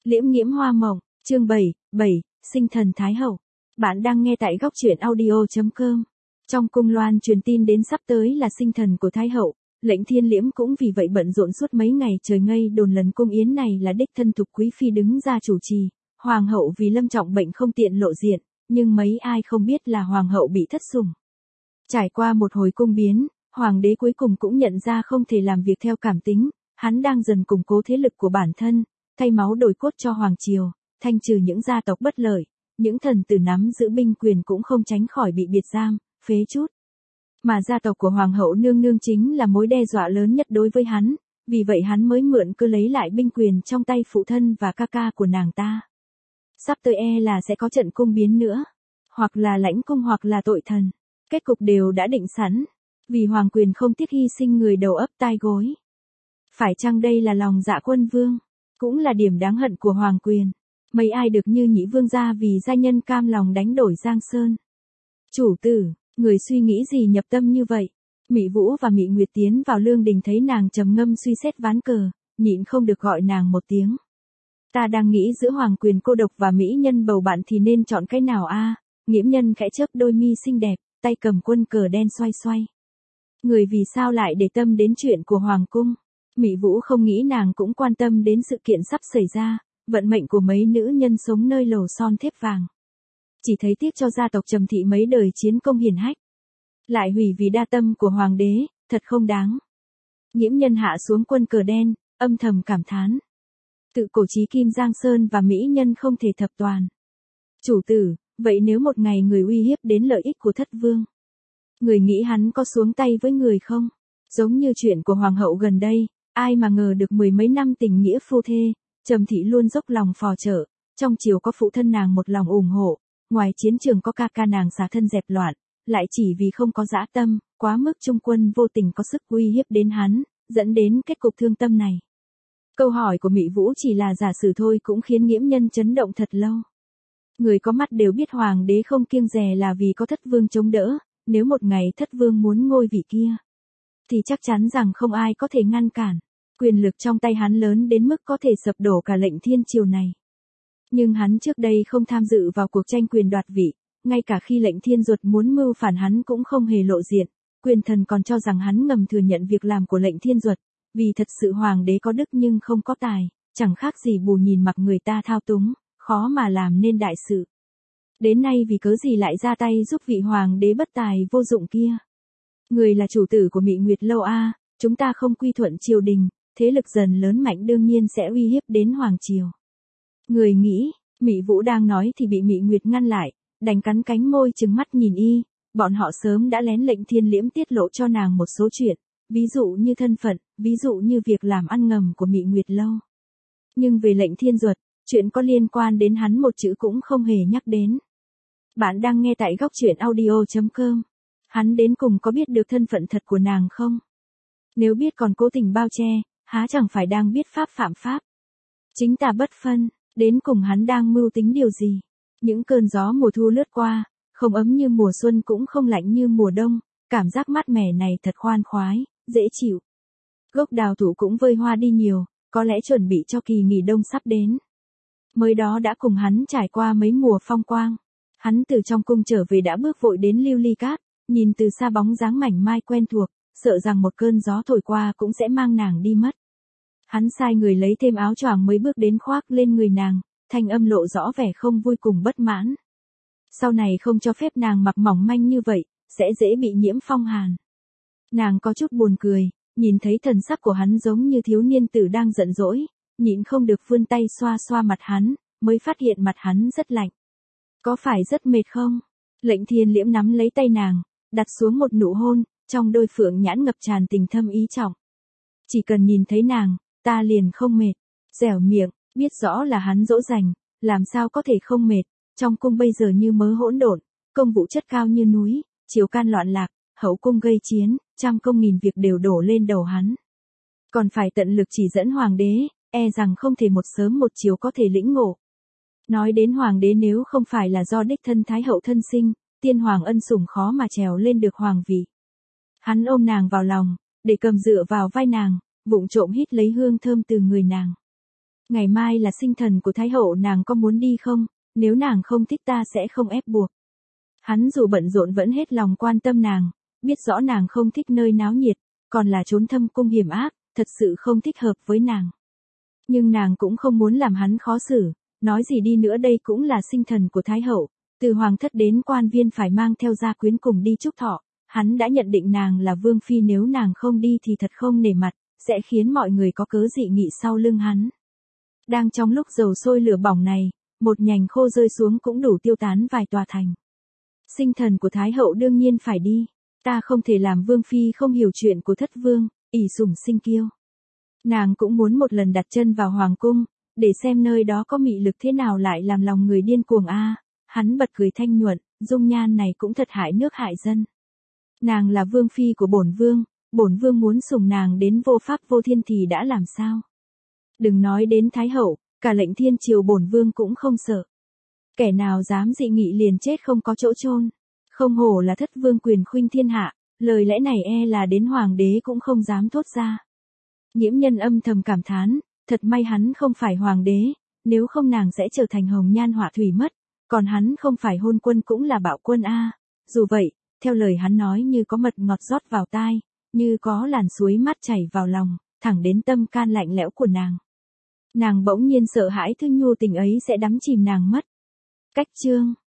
Liễm nghiễm hoa mộng, chương 7, sinh thần Thái Hậu. Bạn đang nghe tại góc truyện audio.com. Trong cung loan truyền tin đến sắp tới là sinh thần của Thái Hậu, lệnh Thiên Liễm cũng vì vậy bận rộn suốt mấy ngày trời ngây đồn lần cung yến này là đích thân Thục Quý Phi đứng ra chủ trì. Hoàng hậu vì lâm trọng bệnh không tiện lộ diện, nhưng mấy ai không biết là Hoàng hậu bị thất sủng. Trải qua một hồi cung biến, Hoàng đế cuối cùng cũng nhận ra không thể làm việc theo cảm tính, hắn đang dần củng cố thế lực của bản thân, thay máu đổi cốt cho Hoàng triều, thanh trừ những gia tộc bất lợi, những thần tử nắm giữ binh quyền cũng không tránh khỏi bị biệt giam, phế trút. Mà gia tộc của Hoàng hậu nương nương chính là mối đe dọa lớn nhất đối với hắn, vì vậy hắn mới mượn cơ lấy lại binh quyền trong tay phụ thân và ca ca của nàng ta. Sắp tới là sẽ có trận cung biến nữa, hoặc là lãnh cung hoặc là tội thần, kết cục đều đã định sẵn, vì hoàng quyền không tiếc hy sinh người đầu ấp tai gối. Phải chăng đây là lòng dạ quân vương, cũng là điểm đáng hận của hoàng quyền, mấy ai được như Nhị vương gia vì gia nhân cam lòng đánh đổi Giang Sơn. Chủ tử, người suy nghĩ gì nhập tâm như vậy? Mị Vũ và Mị Nguyệt tiến vào lương đình thấy nàng trầm ngâm suy xét ván cờ, nhịn không được gọi nàng một tiếng. Ta đang nghĩ giữa hoàng quyền cô độc và mỹ nhân bầu bạn thì nên chọn cái nào a? Nghiễm nhân khẽ chớp đôi mi xinh đẹp, tay cầm quân cờ đen xoay xoay. Người vì sao lại để tâm đến chuyện của hoàng cung? Mị Vũ không nghĩ nàng cũng quan tâm đến sự kiện sắp xảy ra, vận mệnh của mấy nữ nhân sống nơi lầu son thép vàng. Chỉ thấy tiếc cho gia tộc Trầm thị mấy đời chiến công hiển hách, lại hủy vì đa tâm của hoàng đế, thật không đáng. Nghiễm nhân hạ xuống quân cờ đen, âm thầm cảm thán. Tự cổ chí kim Giang Sơn và mỹ nhân không thể thập toàn. Chủ tử, vậy nếu một ngày người uy hiếp đến lợi ích của thất vương, người nghĩ hắn có xuống tay với người không? Giống như chuyện của hoàng hậu gần đây, ai mà ngờ được mười mấy năm tình nghĩa phu thê, Trầm thị luôn dốc lòng phò trợ, trong triều có phụ thân nàng một lòng ủng hộ, ngoài chiến trường có ca ca nàng xả thân dẹp loạn, lại chỉ vì không có dã tâm, quá mức trung quân vô tình có sức uy hiếp đến hắn, dẫn đến kết cục thương tâm này. Câu hỏi của Mị Vũ chỉ là giả sử thôi cũng khiến Nghiễm nhân chấn động thật lâu. Người có mắt đều biết hoàng đế không kiêng dè là vì có thất vương chống đỡ, nếu một ngày thất vương muốn ngôi vị kia, thì chắc chắn rằng không ai có thể ngăn cản. Quyền lực trong tay hắn lớn đến mức có thể sập đổ cả lệnh thiên triều này. Nhưng hắn trước đây không tham dự vào cuộc tranh quyền đoạt vị, ngay cả khi lệnh thiên duật muốn mưu phản hắn cũng không hề lộ diện, quyền thần còn cho rằng hắn ngầm thừa nhận việc làm của lệnh thiên duật, vì thật sự hoàng đế có đức nhưng không có tài, chẳng khác gì bù nhìn mặc người ta thao túng, khó mà làm nên đại sự. Đến nay vì cớ gì lại ra tay giúp vị hoàng đế bất tài vô dụng kia? Người là chủ tử của Mị Nguyệt lâu a, chúng ta không quy thuận triều đình, thế lực dần lớn mạnh đương nhiên sẽ uy hiếp đến hoàng triều. Người nghĩ, Mị Vũ đang nói thì bị Mị Nguyệt ngăn lại, đành cắn cánh môi trừng mắt nhìn y, bọn họ sớm đã lén lệnh Thiên Liễm tiết lộ cho nàng một số chuyện, ví dụ như thân phận, ví dụ như việc làm ăn ngầm của Mị Nguyệt lâu. Nhưng về lệnh thiên duật, chuyện có liên quan đến hắn một chữ cũng không hề nhắc đến. Bạn đang nghe tại góc truyện audio.com. Hắn đến cùng có biết được thân phận thật của nàng không? Nếu biết còn cố tình bao che, há chẳng phải đang biết pháp phạm pháp. Chính tà bất phân, đến cùng hắn đang mưu tính điều gì? Những cơn gió mùa thu lướt qua, không ấm như mùa xuân cũng không lạnh như mùa đông, cảm giác mát mẻ này thật khoan khoái, dễ chịu. Gốc đào thụ cũng vơi hoa đi nhiều, có lẽ chuẩn bị cho kỳ nghỉ đông sắp đến. Mới đó đã cùng hắn trải qua mấy mùa phong quang. Hắn từ trong cung trở về đã bước vội đến Lưu Ly Cát, nhìn từ xa bóng dáng mảnh mai quen thuộc, sợ rằng một cơn gió thổi qua cũng sẽ mang nàng đi mất. Hắn sai người lấy thêm áo choàng mới bước đến khoác lên người nàng, thanh âm lộ rõ vẻ không vui cùng bất mãn. Sau này không cho phép nàng mặc mỏng manh như vậy, sẽ dễ bị nhiễm phong hàn. Nàng có chút buồn cười, nhìn thấy thần sắc của hắn giống như thiếu niên tử đang giận dỗi, nhịn không được vươn tay xoa xoa mặt hắn, mới phát hiện mặt hắn rất lạnh. Có phải rất mệt không? Lệnh Thiên Liễm nắm lấy tay nàng, đặt xuống một nụ hôn, trong đôi phượng nhãn ngập tràn tình thâm ý trọng. Chỉ cần nhìn thấy nàng, ta liền không mệt. Dẻo miệng, biết rõ là hắn dỗ dành, làm sao có thể không mệt, trong cung bây giờ như mớ hỗn độn, công vụ chất cao như núi, triều can loạn lạc, hậu cung gây chiến, trăm công nghìn việc đều đổ lên đầu hắn. Còn phải tận lực chỉ dẫn hoàng đế, rằng không thể một sớm một chiều có thể lĩnh ngộ. Nói đến hoàng đế nếu không phải là do đích thân Thái Hậu thân sinh, tiên hoàng ân sủng khó mà trèo lên được hoàng vị. Hắn ôm nàng vào lòng, để cầm dựa vào vai nàng, vụng trộm hít lấy hương thơm từ người nàng. Ngày mai là sinh thần của Thái hậu, nàng có muốn đi không? Nếu nàng không thích ta sẽ không ép buộc. Hắn dù bận rộn vẫn hết lòng quan tâm nàng, biết rõ nàng không thích nơi náo nhiệt, còn là trốn thâm cung hiểm ác, thật sự không thích hợp với nàng. Nhưng nàng cũng không muốn làm hắn khó xử, nói gì đi nữa đây cũng là sinh thần của Thái hậu, từ hoàng thất đến quan viên phải mang theo gia quyến cùng đi chúc thọ, hắn đã nhận định nàng là vương phi, nếu nàng không đi thì thật không nể mặt, sẽ khiến mọi người có cớ dị nghị sau lưng hắn. Đang trong lúc dầu sôi lửa bỏng này, một nhành khô rơi xuống cũng đủ tiêu tán vài tòa thành. Sinh thần của Thái hậu đương nhiên phải đi, ta không thể làm vương phi không hiểu chuyện của thất vương, ỷ sủng sinh kiêu. Nàng cũng muốn một lần đặt chân vào hoàng cung, để xem nơi đó có mị lực thế nào lại làm lòng người điên cuồng a. Hắn bật cười thanh nhuận, dung nhan này cũng thật hại nước hại dân. Nàng là vương phi của bổn vương muốn sủng nàng đến vô pháp vô thiên thì đã làm sao? Đừng nói đến Thái hậu, cả lệnh thiên triều bổn vương cũng không sợ. Kẻ nào dám dị nghị liền chết không có chỗ chôn. Không hổ là thất vương quyền khuynh thiên hạ, lời lẽ này e là đến hoàng đế cũng không dám thốt ra. Nhiễm Nhân âm thầm cảm thán, thật may hắn không phải hoàng đế, nếu không nàng sẽ trở thành hồng nhan họa thủy mất, còn hắn không phải hôn quân cũng là bạo quân a. Dù vậy, theo lời hắn nói như có mật ngọt rót vào tai, như có làn suối mát chảy vào lòng, thẳng đến tâm can lạnh lẽo của nàng. Nàng bỗng nhiên sợ hãi thương nhu tình ấy sẽ đắm chìm nàng mất. Cách chương